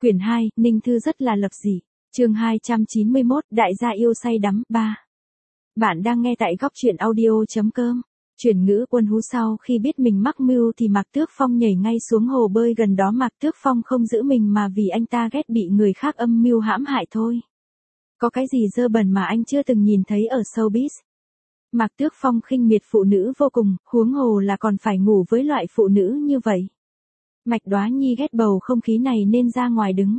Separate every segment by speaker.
Speaker 1: Quyển 2, Ninh Thư rất là lập dị. Chương 291, Đại gia yêu say đắm 3. Bạn đang nghe tại góc truyện audio.com. Chuyển ngữ quân hú sau khi biết mình mắc mưu thì Mạc Tước Phong nhảy ngay xuống hồ bơi gần đó. Mạc Tước Phong không giữ mình mà vì anh ta ghét bị người khác âm mưu hãm hại thôi. Có cái gì dơ bẩn mà anh chưa từng nhìn thấy ở showbiz. Mạc Tước Phong khinh miệt phụ nữ vô cùng, huống hồ là còn phải ngủ với loại phụ nữ như vậy. Mạch Đóa Nhi ghét bầu không khí này nên ra ngoài đứng.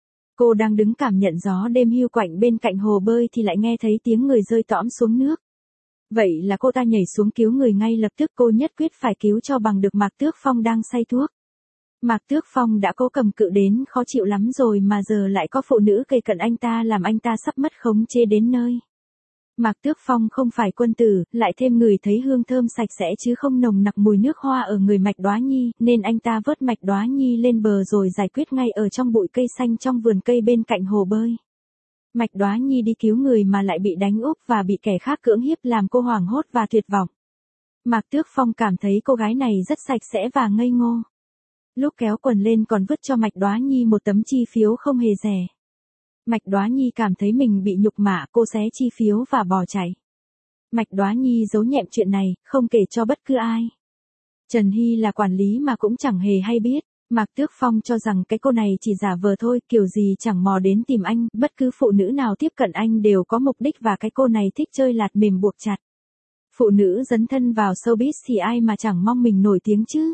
Speaker 1: Cô đang đứng cảm nhận gió đêm hiu quạnh bên cạnh hồ bơi thì lại nghe thấy tiếng người rơi tõm xuống nước. Vậy là cô ta nhảy xuống cứu người ngay lập tức. Cô nhất quyết phải cứu cho bằng được Mạc Tước Phong đang say thuốc. Mạc Tước Phong đã cố cầm cự đến khó chịu lắm rồi mà giờ lại có phụ nữ kề cận anh ta làm anh ta sắp mất khống chế đến nơi. Mạc Tước Phong không phải quân tử, lại thêm người thấy hương thơm sạch sẽ chứ không nồng nặc mùi nước hoa ở người Mạch Đóa Nhi, nên anh ta vớt Mạch Đóa Nhi lên bờ rồi giải quyết ngay ở trong bụi cây xanh trong vườn cây bên cạnh hồ bơi. Mạch Đóa Nhi đi cứu người mà lại bị đánh úp và bị kẻ khác cưỡng hiếp làm cô hoảng hốt và tuyệt vọng. Mạc Tước Phong cảm thấy cô gái này rất sạch sẽ và ngây ngô. Lúc kéo quần lên còn vứt cho Mạch Đóa Nhi một tấm chi phiếu không hề rẻ. Mạch Đóa Nhi cảm thấy mình bị nhục mạ, cô xé chi phiếu và bỏ chạy. Mạch Đóa Nhi giấu nhẹm chuyện này, không kể cho bất cứ ai. Trần Hy là quản lý mà cũng chẳng hề hay biết. Mạc Tước Phong cho rằng cái cô này chỉ giả vờ thôi, kiểu gì chẳng mò đến tìm anh, bất cứ phụ nữ nào tiếp cận anh đều có mục đích và cái cô này thích chơi lạt mềm buộc chặt. Phụ nữ dấn thân vào showbiz thì ai mà chẳng mong mình nổi tiếng chứ.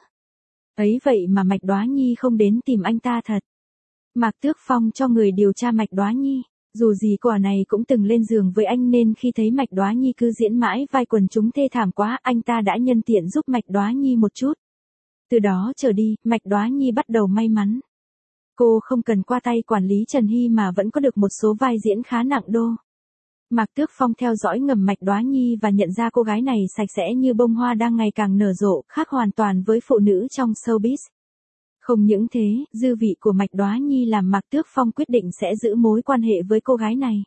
Speaker 1: Ấy vậy mà Mạch Đóa Nhi không đến tìm anh ta thật. Mạc Tước Phong cho người điều tra Mạch Đóa Nhi. Dù gì quả này cũng từng lên giường với anh nên khi thấy Mạch Đóa Nhi cứ diễn mãi vai quần chúng thê thảm quá, anh ta đã nhân tiện giúp Mạch Đóa Nhi một chút. Từ đó trở đi, Mạch Đóa Nhi bắt đầu may mắn. Cô không cần qua tay quản lý Trần Hy mà vẫn có được một số vai diễn khá nặng đô. Mạc Tước Phong theo dõi ngầm Mạch Đóa Nhi và nhận ra cô gái này sạch sẽ như bông hoa đang ngày càng nở rộ, khác hoàn toàn với phụ nữ trong showbiz. Không những thế, dư vị của Mạch Đóa Nhi làm Mạc Tước Phong quyết định sẽ giữ mối quan hệ với cô gái này.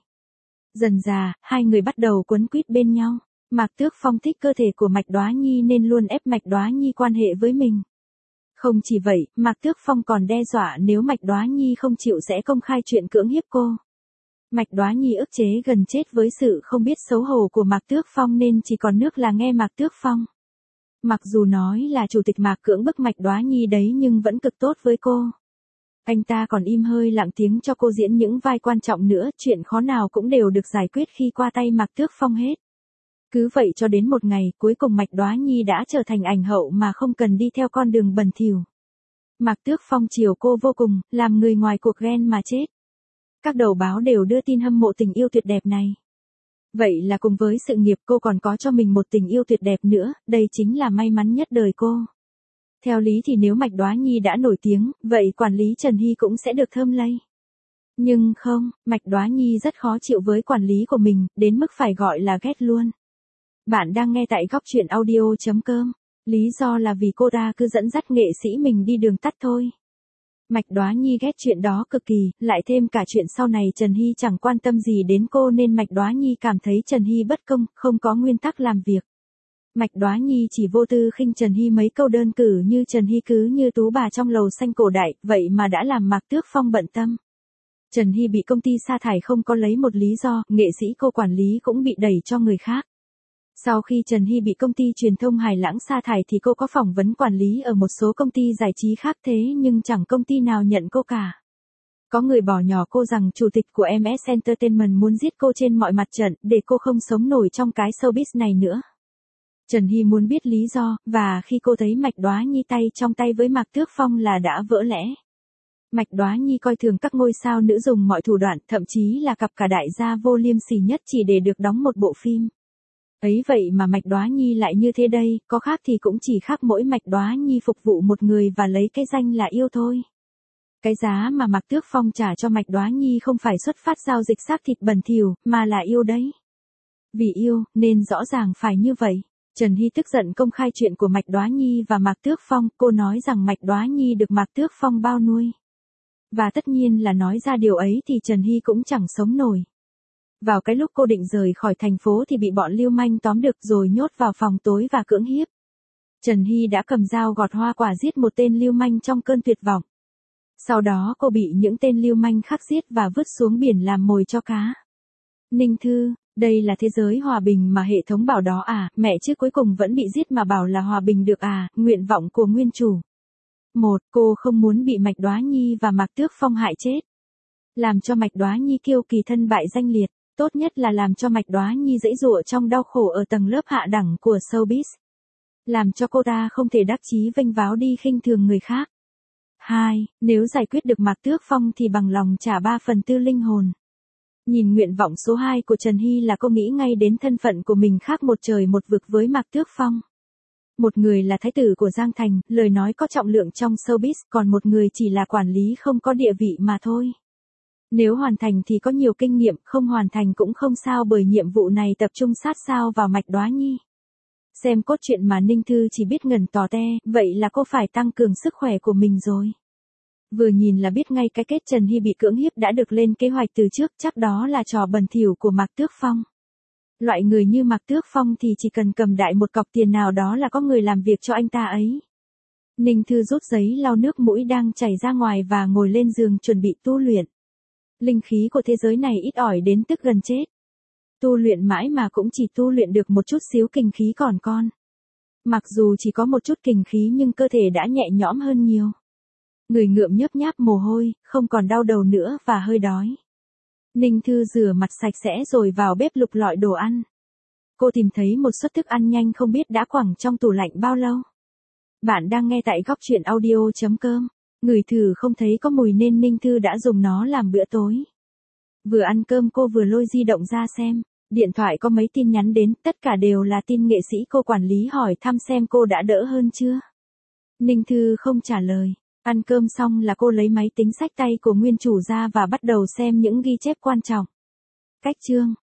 Speaker 1: Dần dà, hai người bắt đầu quấn quýt bên nhau. Mạc Tước Phong thích cơ thể của Mạch Đóa Nhi nên luôn ép Mạch Đóa Nhi quan hệ với mình. Không chỉ vậy, Mạc Tước Phong còn đe dọa nếu Mạch Đóa Nhi không chịu sẽ công khai chuyện cưỡng hiếp cô. Mạch Đóa Nhi ức chế gần chết với sự không biết xấu hổ của Mạc Tước Phong nên chỉ còn nước là nghe Mạc Tước Phong. Mặc dù nói là chủ tịch Mạc cưỡng bức Mạch Đóa Nhi đấy nhưng vẫn cực tốt với cô. Anh ta còn im hơi lặng tiếng cho cô diễn những vai quan trọng nữa, chuyện khó nào cũng đều được giải quyết khi qua tay Mạc Tước Phong hết. Cứ vậy cho đến một ngày, cuối cùng Mạch Đóa Nhi đã trở thành ảnh hậu mà không cần đi theo con đường bẩn thỉu. Mạc Tước Phong chiều cô vô cùng, làm người ngoài cuộc ghen mà chết. Các đầu báo đều đưa tin hâm mộ tình yêu tuyệt đẹp này. Vậy là cùng với sự nghiệp cô còn có cho mình một tình yêu tuyệt đẹp nữa, đây chính là may mắn nhất đời cô. Theo lý thì nếu Mạch Đóa Nhi đã nổi tiếng, vậy quản lý Trần Hy cũng sẽ được thơm lây. Nhưng không, Mạch Đóa Nhi rất khó chịu với quản lý của mình, đến mức phải gọi là ghét luôn. Bạn đang nghe tại góc truyện audio.com. Lý do là vì cô ta cứ dẫn dắt nghệ sĩ mình đi đường tắt thôi. Mạch Đóa Nhi ghét chuyện đó cực kỳ, lại thêm cả chuyện sau này Trần Hy chẳng quan tâm gì đến cô nên Mạch Đóa Nhi cảm thấy Trần Hy bất công, không có nguyên tắc làm việc. Mạch Đóa Nhi chỉ vô tư khinh Trần Hy mấy câu đơn cử như Trần Hy cứ như tú bà trong lầu xanh cổ đại, vậy mà đã làm Mạc Tước Phong bận tâm. Trần Hy bị công ty sa thải không có lấy một lý do, nghệ sĩ cô quản lý cũng bị đẩy cho người khác. Sau khi Trần Hy bị công ty truyền thông Hải Lãng sa thải thì cô có phỏng vấn quản lý ở một số công ty giải trí khác thế nhưng chẳng công ty nào nhận cô cả. Có người bỏ nhỏ cô rằng chủ tịch của MS Entertainment muốn giết cô trên mọi mặt trận để cô không sống nổi trong cái showbiz này nữa. Trần Hy muốn biết lý do, và khi cô thấy Mạch Đóa Nhi tay trong tay với Mạc Tước Phong là đã vỡ lẽ. Mạch Đóa Nhi coi thường các ngôi sao nữ dùng mọi thủ đoạn, thậm chí là cặp cả đại gia vô liêm sỉ nhất chỉ để được đóng một bộ phim. Ấy vậy mà Mạch Đóa Nhi lại như thế đây, có khác thì cũng chỉ khác mỗi Mạch Đóa Nhi phục vụ một người và lấy cái danh là yêu thôi. Cái giá mà Mạc Tước Phong trả cho Mạch Đóa Nhi không phải xuất phát giao dịch xác thịt bẩn thỉu, mà là yêu đấy. Vì yêu, nên rõ ràng phải như vậy. Trần Hy tức giận công khai chuyện của Mạch Đóa Nhi và Mạc Tước Phong, cô nói rằng Mạch Đóa Nhi được Mạc Tước Phong bao nuôi. Và tất nhiên là nói ra điều ấy thì Trần Hy cũng chẳng sống nổi. Vào cái lúc cô định rời khỏi thành phố thì bị bọn lưu manh tóm được rồi nhốt vào phòng tối và cưỡng hiếp. Trần Hy đã cầm dao gọt hoa quả giết một tên lưu manh trong cơn tuyệt vọng. Sau đó cô bị những tên lưu manh khác giết và vứt xuống biển làm mồi cho cá. Ninh Thư, đây là thế giới hòa bình mà hệ thống bảo đó à, mẹ chứ cuối cùng vẫn bị giết mà bảo là hòa bình được à, nguyện vọng của nguyên chủ. 1. Cô không muốn bị Mạch Đóa Nhi và Mạc Tước Phong hại chết. Làm cho Mạch Đóa Nhi kiêu kỳ thân bại danh liệt, tốt nhất là làm cho Mạch Đóa Nhi giãy giụa trong đau khổ ở tầng lớp hạ đẳng của showbiz. Làm cho cô ta không thể đắc chí vênh váo đi khinh thường người khác. 2. Nếu giải quyết được Mạc Tước Phong thì bằng lòng trả 3/4 linh hồn. Nhìn nguyện vọng số 2 của Trần Hy là cô nghĩ ngay đến thân phận của mình khác một trời một vực với Mạc Tước Phong. Một người là thái tử của Giang Thành, lời nói có trọng lượng trong showbiz, còn một người chỉ là quản lý không có địa vị mà thôi. Nếu hoàn thành thì có nhiều kinh nghiệm, không hoàn thành cũng không sao bởi nhiệm vụ này tập trung sát sao vào Mạch Đóa Nhi. Xem cốt truyện mà Ninh Thư chỉ biết ngẩn tò te, vậy là cô phải tăng cường sức khỏe của mình rồi. Vừa nhìn là biết ngay cái kết Trần Hy bị cưỡng hiếp đã được lên kế hoạch từ trước, chắc đó là trò bẩn thỉu của Mạc Tước Phong. Loại người như Mạc Tước Phong thì chỉ cần cầm đại một cọc tiền nào đó là có người làm việc cho anh ta ấy. Ninh Thư rút giấy lau nước mũi đang chảy ra ngoài và ngồi lên giường chuẩn bị tu luyện. Linh khí của thế giới này ít ỏi đến tức gần chết. Tu luyện mãi mà cũng chỉ tu luyện được một chút xíu kình khí còn con. Mặc dù chỉ có một chút kình khí nhưng cơ thể đã nhẹ nhõm hơn nhiều. Người ngượm nhớp nháp mồ hôi, không còn đau đầu nữa và hơi đói. Ninh Thư rửa mặt sạch sẽ rồi vào bếp lục lọi đồ ăn. Cô tìm thấy một suất thức ăn nhanh không biết đã quẳng trong tủ lạnh bao lâu. Bạn đang nghe tại góc truyện audio.com. Ngửi thử không thấy có mùi nên Ninh Thư đã dùng nó làm bữa tối. Vừa ăn cơm cô vừa lôi di động ra xem. Điện thoại có mấy tin nhắn đến, tất cả đều là tin nghệ sĩ cô quản lý hỏi thăm xem cô đã đỡ hơn chưa. Ninh Thư không trả lời. Ăn cơm xong là cô lấy máy tính xách tay của nguyên chủ ra và bắt đầu xem những ghi chép quan trọng. Cách chương